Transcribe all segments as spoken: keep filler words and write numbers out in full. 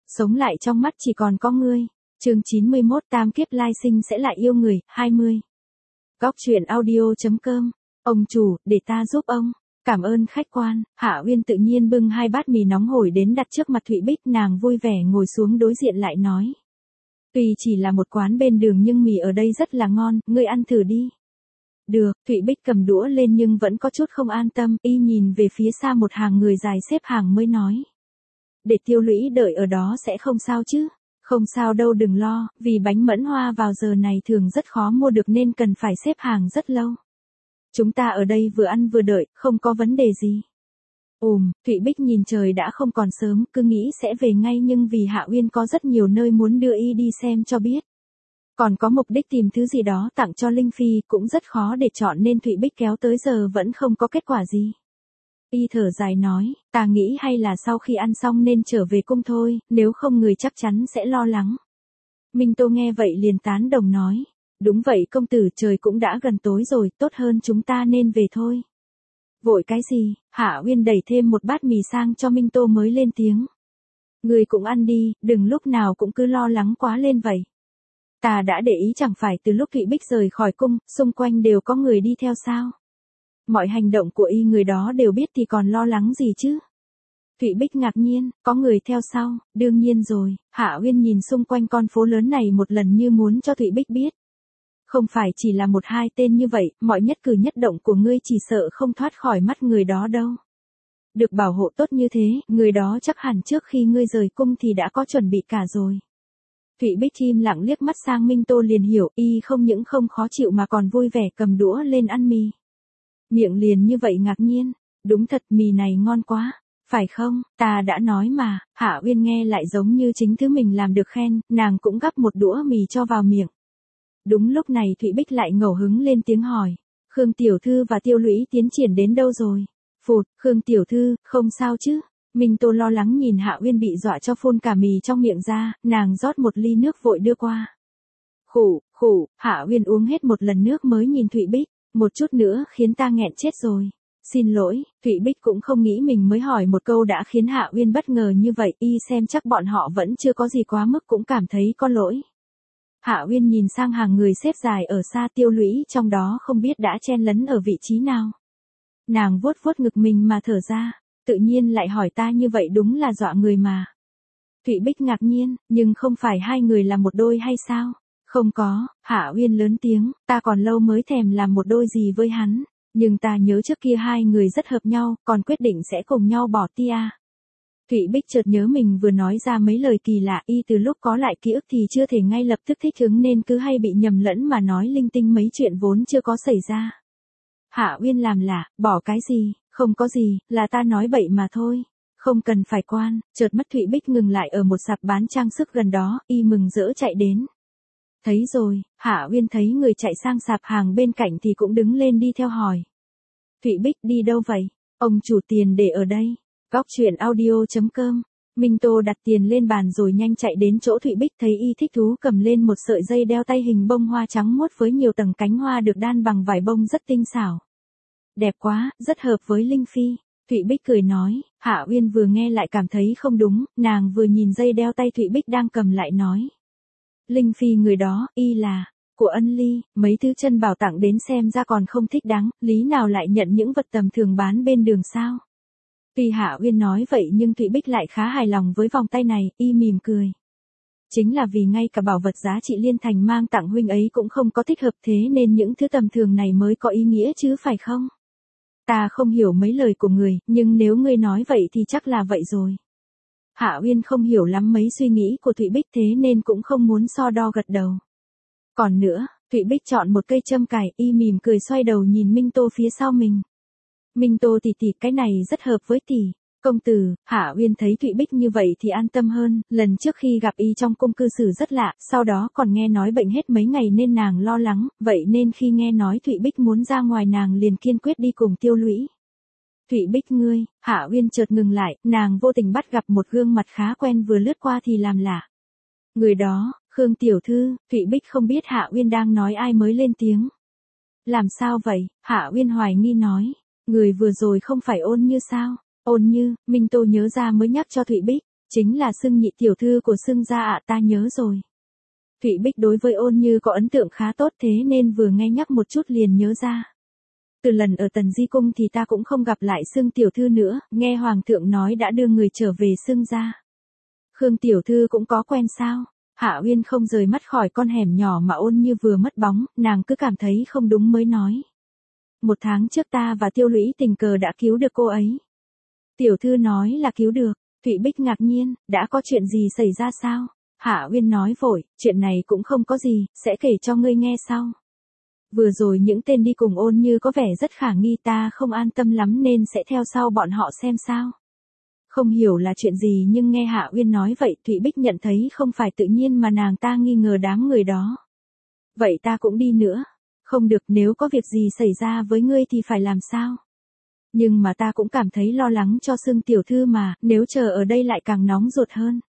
Sống lại trong mắt chỉ còn có ngươi. Chương chín mươi mốt Tam kiếp lai sinh sẽ lại yêu người, hai mươi. Góc truyện audio.com. Ông chủ, để ta giúp ông. Cảm ơn khách quan. Hạ Uyên tự nhiên bưng hai bát mì nóng hổi đến đặt trước mặt Thụy Bích, nàng vui vẻ ngồi xuống đối diện lại nói. Tuy chỉ là một quán bên đường nhưng mì ở đây rất là ngon, ngươi ăn thử đi. Được, Thụy Bích cầm đũa lên nhưng vẫn có chút không an tâm, y nhìn về phía xa một hàng người dài xếp hàng mới nói. Để Tiêu Lũy đợi ở đó sẽ không sao chứ? Không sao đâu, đừng lo, vì bánh mẫn hoa vào giờ này thường rất khó mua được nên cần phải xếp hàng rất lâu. Chúng ta ở đây vừa ăn vừa đợi, không có vấn đề gì. Ừm, Thụy Bích nhìn trời đã không còn sớm, cứ nghĩ sẽ về ngay nhưng vì Hạ Uyên có rất nhiều nơi muốn đưa y đi xem cho biết. Còn có mục đích tìm thứ gì đó tặng cho Linh Phi cũng rất khó để chọn nên Thụy Bích kéo tới giờ vẫn không có kết quả gì. Y thở dài nói, ta nghĩ hay là sau khi ăn xong nên trở về cung thôi, nếu không người chắc chắn sẽ lo lắng. Minh Tô nghe vậy liền tán đồng nói, đúng vậy công tử, trời cũng đã gần tối rồi, tốt hơn chúng ta nên về thôi. Vội cái gì? Hạ Uyên đẩy thêm một bát mì sang cho Minh Tô mới lên tiếng. Người cũng ăn đi, đừng lúc nào cũng cứ lo lắng quá lên vậy. Ta đã để ý chẳng phải từ lúc Thụy Bích rời khỏi cung, xung quanh đều có người đi theo sao? Mọi hành động của y người đó đều biết thì còn lo lắng gì chứ? Thụy Bích ngạc nhiên, có người theo sau, đương nhiên rồi. Hạ Uyên nhìn xung quanh con phố lớn này một lần như muốn cho Thụy Bích biết. Không phải chỉ là một hai tên như vậy, mọi nhất cử nhất động của ngươi chỉ sợ không thoát khỏi mắt người đó đâu. Được bảo hộ tốt như thế, người đó chắc hẳn trước khi ngươi rời cung thì đã có chuẩn bị cả rồi. Thụy Bích im lặng liếc mắt sang Minh Tô liền hiểu, y không những không khó chịu mà còn vui vẻ cầm đũa lên ăn mì. Miệng liền như vậy ngạc nhiên, đúng thật mì này ngon quá, phải không, ta đã nói mà. Hạ Uyên nghe lại giống như chính thứ mình làm được khen, nàng cũng gắp một đũa mì cho vào miệng. Đúng lúc này Thụy Bích lại ngẫu hứng lên tiếng hỏi, Khương Tiểu Thư và Tiêu Lũy tiến triển đến đâu rồi? Phụt, Khương Tiểu Thư, không sao chứ? Minh Tô lo lắng nhìn Hạ Uyên bị dọa cho phun cả mì trong miệng ra, nàng rót một ly nước vội đưa qua. Khủ, khủ, Hạ Uyên uống hết một lần nước mới nhìn Thụy Bích, một chút nữa khiến ta nghẹn chết rồi. Xin lỗi, Thụy Bích cũng không nghĩ mình mới hỏi một câu đã khiến Hạ Uyên bất ngờ như vậy, y xem chắc bọn họ vẫn chưa có gì quá mức cũng cảm thấy có lỗi. Hạ Uyên nhìn sang hàng người xếp dài ở xa, Tiêu Lũy trong đó không biết đã chen lấn ở vị trí nào. Nàng vuốt vuốt ngực mình mà thở ra, tự nhiên lại hỏi ta như vậy đúng là dọa người mà. Thụy Bích ngạc nhiên, nhưng không phải hai người là một đôi hay sao? Không có, Hạ Uyên lớn tiếng, ta còn lâu mới thèm làm một đôi gì với hắn, nhưng ta nhớ trước kia hai người rất hợp nhau, còn quyết định sẽ cùng nhau bỏ tia. Thụy Bích chợt nhớ mình vừa nói ra mấy lời kỳ lạ, y từ lúc có lại ký ức thì chưa thể ngay lập tức thích ứng nên cứ hay bị nhầm lẫn mà nói linh tinh mấy chuyện vốn chưa có xảy ra. Hạ Uyên làm lạ, bỏ cái gì, không có gì, là ta nói bậy mà thôi. Không cần phải quan, chợt mắt Thụy Bích ngừng lại ở một sạp bán trang sức gần đó, y mừng rỡ chạy đến. Thấy rồi, Hạ Uyên thấy người chạy sang sạp hàng bên cạnh thì cũng đứng lên đi theo hỏi. Thụy Bích đi đâu vậy? Ông chủ tiền để ở đây. Góc truyện audio.com. Minh Tô đặt tiền lên bàn rồi nhanh chạy đến chỗ Thụy Bích, thấy y thích thú cầm lên một sợi dây đeo tay hình bông hoa trắng muốt với nhiều tầng cánh hoa được đan bằng vải bông rất tinh xảo. Đẹp quá, rất hợp với Linh Phi. Thụy Bích cười nói, Hạ Uyên vừa nghe lại cảm thấy không đúng, nàng vừa nhìn dây đeo tay Thụy Bích đang cầm lại nói. Linh Phi người đó, y là, của Ân Ly, mấy thứ chân bảo tặng đến xem ra còn không thích đáng, lý nào lại nhận những vật tầm thường bán bên đường sao? Tuy Hạ Uyên nói vậy nhưng Thụy Bích lại khá hài lòng với vòng tay này, y mỉm cười. Chính là vì ngay cả bảo vật giá trị liên thành mang tặng huynh ấy cũng không có thích hợp thế nên những thứ tầm thường này mới có ý nghĩa chứ phải không? Ta không hiểu mấy lời của người, nhưng nếu ngươi nói vậy thì chắc là vậy rồi. Hạ Uyên không hiểu lắm mấy suy nghĩ của Thụy Bích thế nên cũng không muốn so đo gật đầu. Còn nữa, Thụy Bích chọn một cây châm cài, y mỉm cười xoay đầu nhìn Minh Tô phía sau mình. Minh Tô tỷ tỷ, cái này rất hợp với tỷ. Công tử. Hạ Uyên thấy Thụy Bích như vậy thì an tâm hơn, lần trước khi gặp y trong cung cư xử rất lạ, sau đó còn nghe nói bệnh hết mấy ngày nên nàng lo lắng, vậy nên khi nghe nói Thụy Bích muốn ra ngoài nàng liền kiên quyết đi cùng Tiêu Lũy. Thụy Bích ngươi, Hạ Uyên chợt ngừng lại, nàng vô tình bắt gặp một gương mặt khá quen vừa lướt qua thì làm lạ. Người đó, Khương Tiểu Thư. Thụy Bích không biết Hạ Uyên đang nói ai mới lên tiếng. Làm sao vậy? Hạ Uyên hoài nghi nói. Người vừa rồi không phải Ôn Như sao? Ôn Như, Minh Tô nhớ ra mới nhắc cho Thụy Bích. Chính là Xưng nhị tiểu thư của Xưng gia ạ, ta nhớ rồi. Thụy Bích đối với Ôn Như có ấn tượng khá tốt, thế nên vừa nghe nhắc một chút liền nhớ ra. Từ lần ở Tần Di Cung thì ta cũng không gặp lại Xưng tiểu thư nữa, nghe Hoàng thượng nói đã đưa người trở về Xưng gia. Khương tiểu thư cũng có quen sao? Hạ Uyên không rời mắt khỏi con hẻm nhỏ mà Ôn Như vừa mất bóng, nàng cứ cảm thấy không đúng mới nói. Một tháng trước ta và Tiêu Lũy tình cờ đã cứu được cô ấy. Tiểu thư nói là cứu được, Thụy Bích ngạc nhiên, đã có chuyện gì xảy ra sao? Hạ Uyên nói vội, chuyện này cũng không có gì, sẽ kể cho ngươi nghe sau. Vừa rồi những tên đi cùng Ôn Như có vẻ rất khả nghi, ta không an tâm lắm nên sẽ theo sau bọn họ xem sao. Không hiểu là chuyện gì nhưng nghe Hạ Uyên nói vậy Thụy Bích nhận thấy không phải tự nhiên mà nàng ta nghi ngờ đám người đó. Vậy ta cũng đi nữa. Không được, nếu có việc gì xảy ra với ngươi thì phải làm sao? Nhưng mà ta cũng cảm thấy lo lắng cho Xưng tiểu thư mà, nếu chờ ở đây lại càng nóng ruột hơn.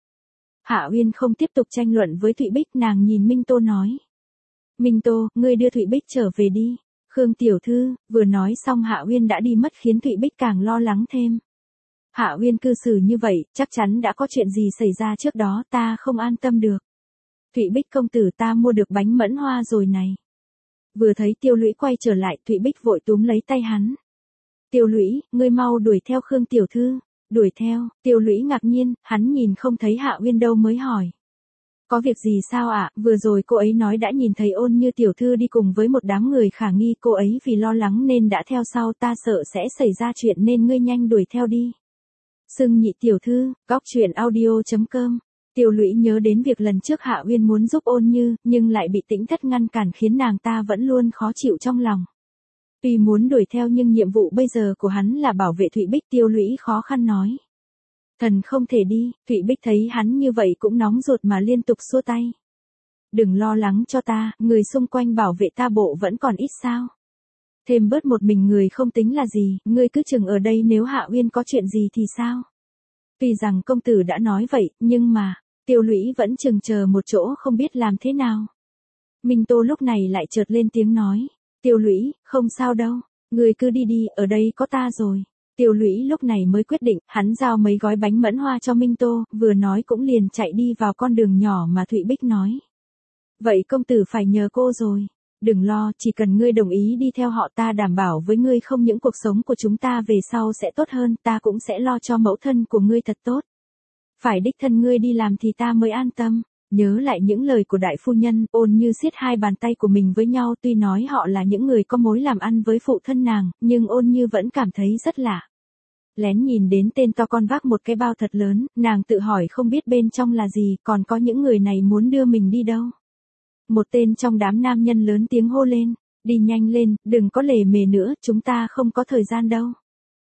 Hạ Uyên không tiếp tục tranh luận với Thụy Bích, nàng nhìn Minh Tô nói. Minh Tô, ngươi đưa Thụy Bích trở về đi. Khương tiểu thư, vừa nói xong Hạ Uyên đã đi mất khiến Thụy Bích càng lo lắng thêm. Hạ Uyên cư xử như vậy, chắc chắn đã có chuyện gì xảy ra trước đó, ta không an tâm được. Thụy Bích công tử, ta mua được bánh mẫn hoa rồi này. Vừa thấy Tiêu Lũy quay trở lại, Thụy Bích vội túm lấy tay hắn. Tiêu Lũy, ngươi mau đuổi theo Khương tiểu thư. Đuổi theo, Tiêu Lũy ngạc nhiên, hắn nhìn không thấy Hạ Uyên đâu mới hỏi. Có việc gì sao ạ? À? Vừa rồi cô ấy nói đã nhìn thấy Ôn Như tiểu thư đi cùng với một đám người khả nghi, cô ấy vì lo lắng nên đã theo sau, ta sợ sẽ xảy ra chuyện nên ngươi nhanh đuổi theo đi. Xưng nhị tiểu thư, góc truyện audio chấm com. Tiêu Lũy nhớ đến việc lần trước Hạ Uyên muốn giúp Ôn Như, nhưng lại bị Tĩnh Thất ngăn cản khiến nàng ta vẫn luôn khó chịu trong lòng. Tuy muốn đuổi theo nhưng nhiệm vụ bây giờ của hắn là bảo vệ Thụy Bích. Tiêu Lũy khó khăn nói. Thần không thể đi. Thụy Bích thấy hắn như vậy cũng nóng ruột mà liên tục xua tay. Đừng lo lắng cho ta, người xung quanh bảo vệ ta bộ vẫn còn ít sao. Thêm bớt một mình người không tính là gì, ngươi cứ chừng ở đây, nếu Hạ Uyên có chuyện gì thì sao? Tuy rằng công tử đã nói vậy, nhưng mà, Tiêu Lũy vẫn chừng chờ một chỗ không biết làm thế nào. Minh Tô lúc này lại chợt lên tiếng nói. Tiêu Lũy, không sao đâu, ngươi cứ đi đi, ở đây có ta rồi. Tiêu Lũy lúc này mới quyết định, hắn giao mấy gói bánh mẫn hoa cho Minh Tô, vừa nói cũng liền chạy đi vào con đường nhỏ mà Thụy Bích nói. Vậy công tử phải nhờ cô rồi. Đừng lo, chỉ cần ngươi đồng ý đi theo họ, ta đảm bảo với ngươi không những cuộc sống của chúng ta về sau sẽ tốt hơn, ta cũng sẽ lo cho mẫu thân của ngươi thật tốt. Phải đích thân ngươi đi làm thì ta mới an tâm. Nhớ lại những lời của đại phu nhân, Ôn Như siết hai bàn tay của mình với nhau, tuy nói họ là những người có mối làm ăn với phụ thân nàng, nhưng Ôn Như vẫn cảm thấy rất lạ. Lén nhìn đến tên to con vác một cái bao thật lớn, nàng tự hỏi không biết bên trong là gì, còn có những người này muốn đưa mình đi đâu. Một tên trong đám nam nhân lớn tiếng hô lên, đi nhanh lên, đừng có lề mề nữa, chúng ta không có thời gian đâu.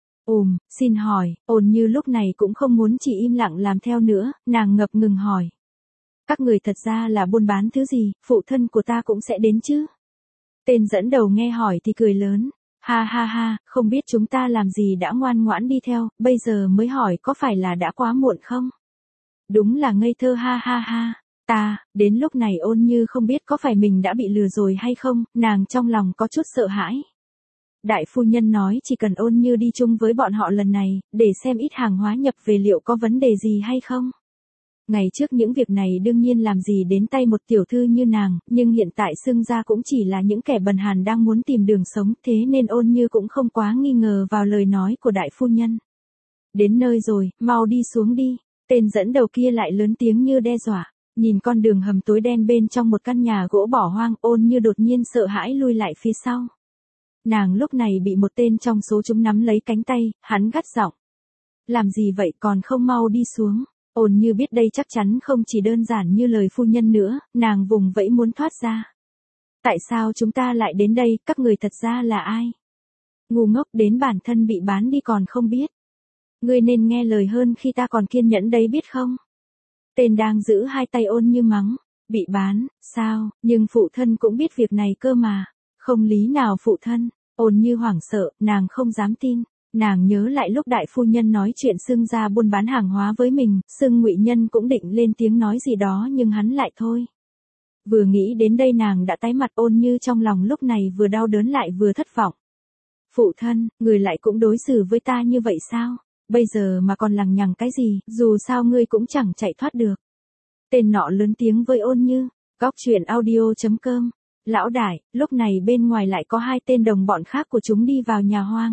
Ừm, xin hỏi, Ôn Như lúc này cũng không muốn chỉ im lặng làm theo nữa, nàng ngập ngừng hỏi. Các người thật ra là buôn bán thứ gì, phụ thân của ta cũng sẽ đến chứ? Tên dẫn đầu nghe hỏi thì cười lớn. Ha ha ha, không biết chúng ta làm gì đã ngoan ngoãn đi theo, bây giờ mới hỏi có phải là đã quá muộn không? Đúng là ngây thơ, ha ha ha. Ta, đến lúc này Ôn Như không biết có phải mình đã bị lừa rồi hay không, nàng trong lòng có chút sợ hãi. Đại phu nhân nói chỉ cần Ôn Như đi chung với bọn họ lần này, để xem ít hàng hóa nhập về liệu có vấn đề gì hay không. Ngày trước những việc này đương nhiên làm gì đến tay một tiểu thư như nàng, nhưng hiện tại Xưng gia cũng chỉ là những kẻ bần hàn đang muốn tìm đường sống, thế nên Ôn Như cũng không quá nghi ngờ vào lời nói của đại phu nhân. Đến nơi rồi, mau đi xuống đi. Tên dẫn đầu kia lại lớn tiếng như đe dọa. Nhìn con đường hầm tối đen bên trong một căn nhà gỗ bỏ hoang, Ôn Như đột nhiên sợ hãi lui lại phía sau. Nàng lúc này bị một tên trong số chúng nắm lấy cánh tay, hắn gắt giọng. Làm gì vậy, còn không mau đi xuống. Ôn Như biết đây chắc chắn không chỉ đơn giản như lời phu nhân nữa, nàng vùng vẫy muốn thoát ra. Tại sao chúng ta lại đến đây, các người thật ra là ai? Ngu ngốc đến bản thân bị bán đi còn không biết. Ngươi nên nghe lời hơn khi ta còn kiên nhẫn đấy biết không? Tên đang giữ hai tay Ôn Như mắng. Bị bán, sao, nhưng phụ thân cũng biết việc này cơ mà. Không lý nào phụ thân. Ôn Như hoảng sợ, nàng không dám tin. Nàng nhớ lại lúc đại phu nhân nói chuyện Xưng gia buôn bán hàng hóa với mình, Xưng Ngụy Nhân cũng định lên tiếng nói gì đó nhưng hắn lại thôi. Vừa nghĩ đến đây nàng đã tái mặt. Ôn Như trong lòng lúc này vừa đau đớn lại vừa thất vọng. Phụ thân, người lại cũng đối xử với ta như vậy sao? bây giờ mà còn lằng nhằng cái gì, dù sao ngươi cũng chẳng chạy thoát được. Tên nọ lớn tiếng với Ôn Như. Góc truyện audio chấm com. Lão đại, lúc này bên ngoài lại có hai tên đồng bọn khác của chúng đi vào nhà hoang.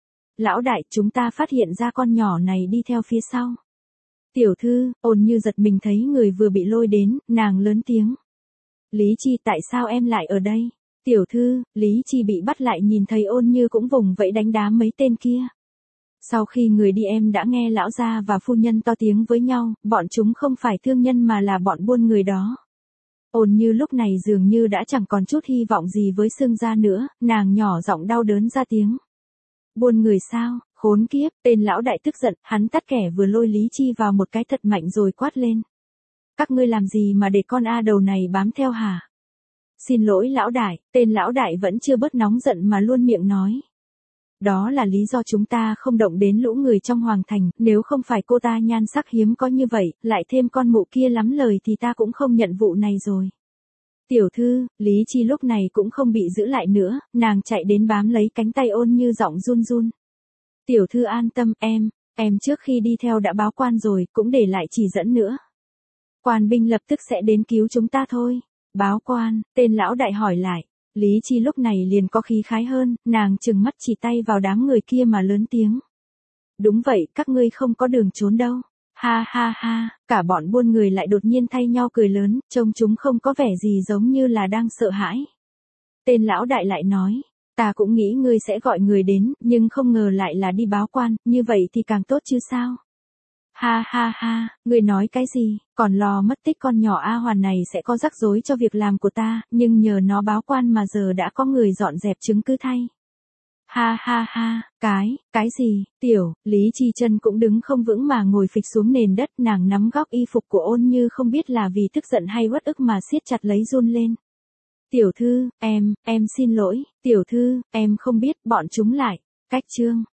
Lão đại, chúng ta phát hiện ra con nhỏ này đi theo phía sau. Tiểu thư, Ôn Như giật mình thấy người vừa bị lôi đến, nàng lớn tiếng. Lý Chi, tại sao em lại ở đây? Tiểu thư, Lý Chi bị bắt lại nhìn thấy Ôn Như cũng vùng vẫy đánh đá mấy tên kia. Sau khi người đi em đã nghe lão gia và phu nhân to tiếng với nhau, bọn chúng không phải thương nhân mà là bọn buôn người đó. Ôn Như lúc này dường như đã chẳng còn chút hy vọng gì với Sương gia nữa, nàng nhỏ giọng đau đớn ra tiếng. Buôn người sao, khốn kiếp, tên lão đại tức giận, hắn tát kẻ vừa lôi Lý Chi vào một cái thật mạnh rồi quát lên. Các ngươi làm gì mà để con A đầu này bám theo hả? Xin lỗi lão đại, tên lão đại vẫn chưa bớt nóng giận mà luôn miệng nói. Đó là lý do chúng ta không động đến lũ người trong hoàng thành, nếu không phải cô ta nhan sắc hiếm có như vậy, lại thêm con mụ kia lắm lời thì ta cũng không nhận vụ này rồi. Tiểu thư, Lý Chi lúc này cũng không bị giữ lại nữa, nàng chạy đến bám lấy cánh tay Ôn Như giọng run run. Tiểu thư an tâm, em, em trước khi đi theo đã báo quan rồi, cũng để lại chỉ dẫn nữa. Quan binh lập tức sẽ đến cứu chúng ta thôi. Báo quan, tên lão đại hỏi lại. Lý Chi lúc này liền có khí khái hơn, nàng trừng mắt chỉ tay vào đám người kia mà lớn tiếng. Đúng vậy, các ngươi không có đường trốn đâu. Ha ha ha, cả bọn buôn người lại đột nhiên thay nhau cười lớn, trông chúng không có vẻ gì giống như là đang sợ hãi. Tên lão đại lại nói, ta cũng nghĩ ngươi sẽ gọi người đến, nhưng không ngờ lại là đi báo quan, như vậy thì càng tốt chứ sao. Ha ha ha, ngươi nói cái gì, còn lo mất tích con nhỏ A Hoàn này sẽ có rắc rối cho việc làm của ta, nhưng nhờ nó báo quan mà giờ đã có người dọn dẹp chứng cứ thay. Ha ha ha, cái, cái gì, tiểu, Lý Chi chân cũng đứng không vững mà ngồi phịch xuống nền đất, nàng nắm góc y phục của Ôn Như không biết là vì tức giận hay uất ức mà siết chặt lấy run lên. Tiểu thư, em, em xin lỗi, tiểu thư, em không biết, bọn chúng lại, cách chương.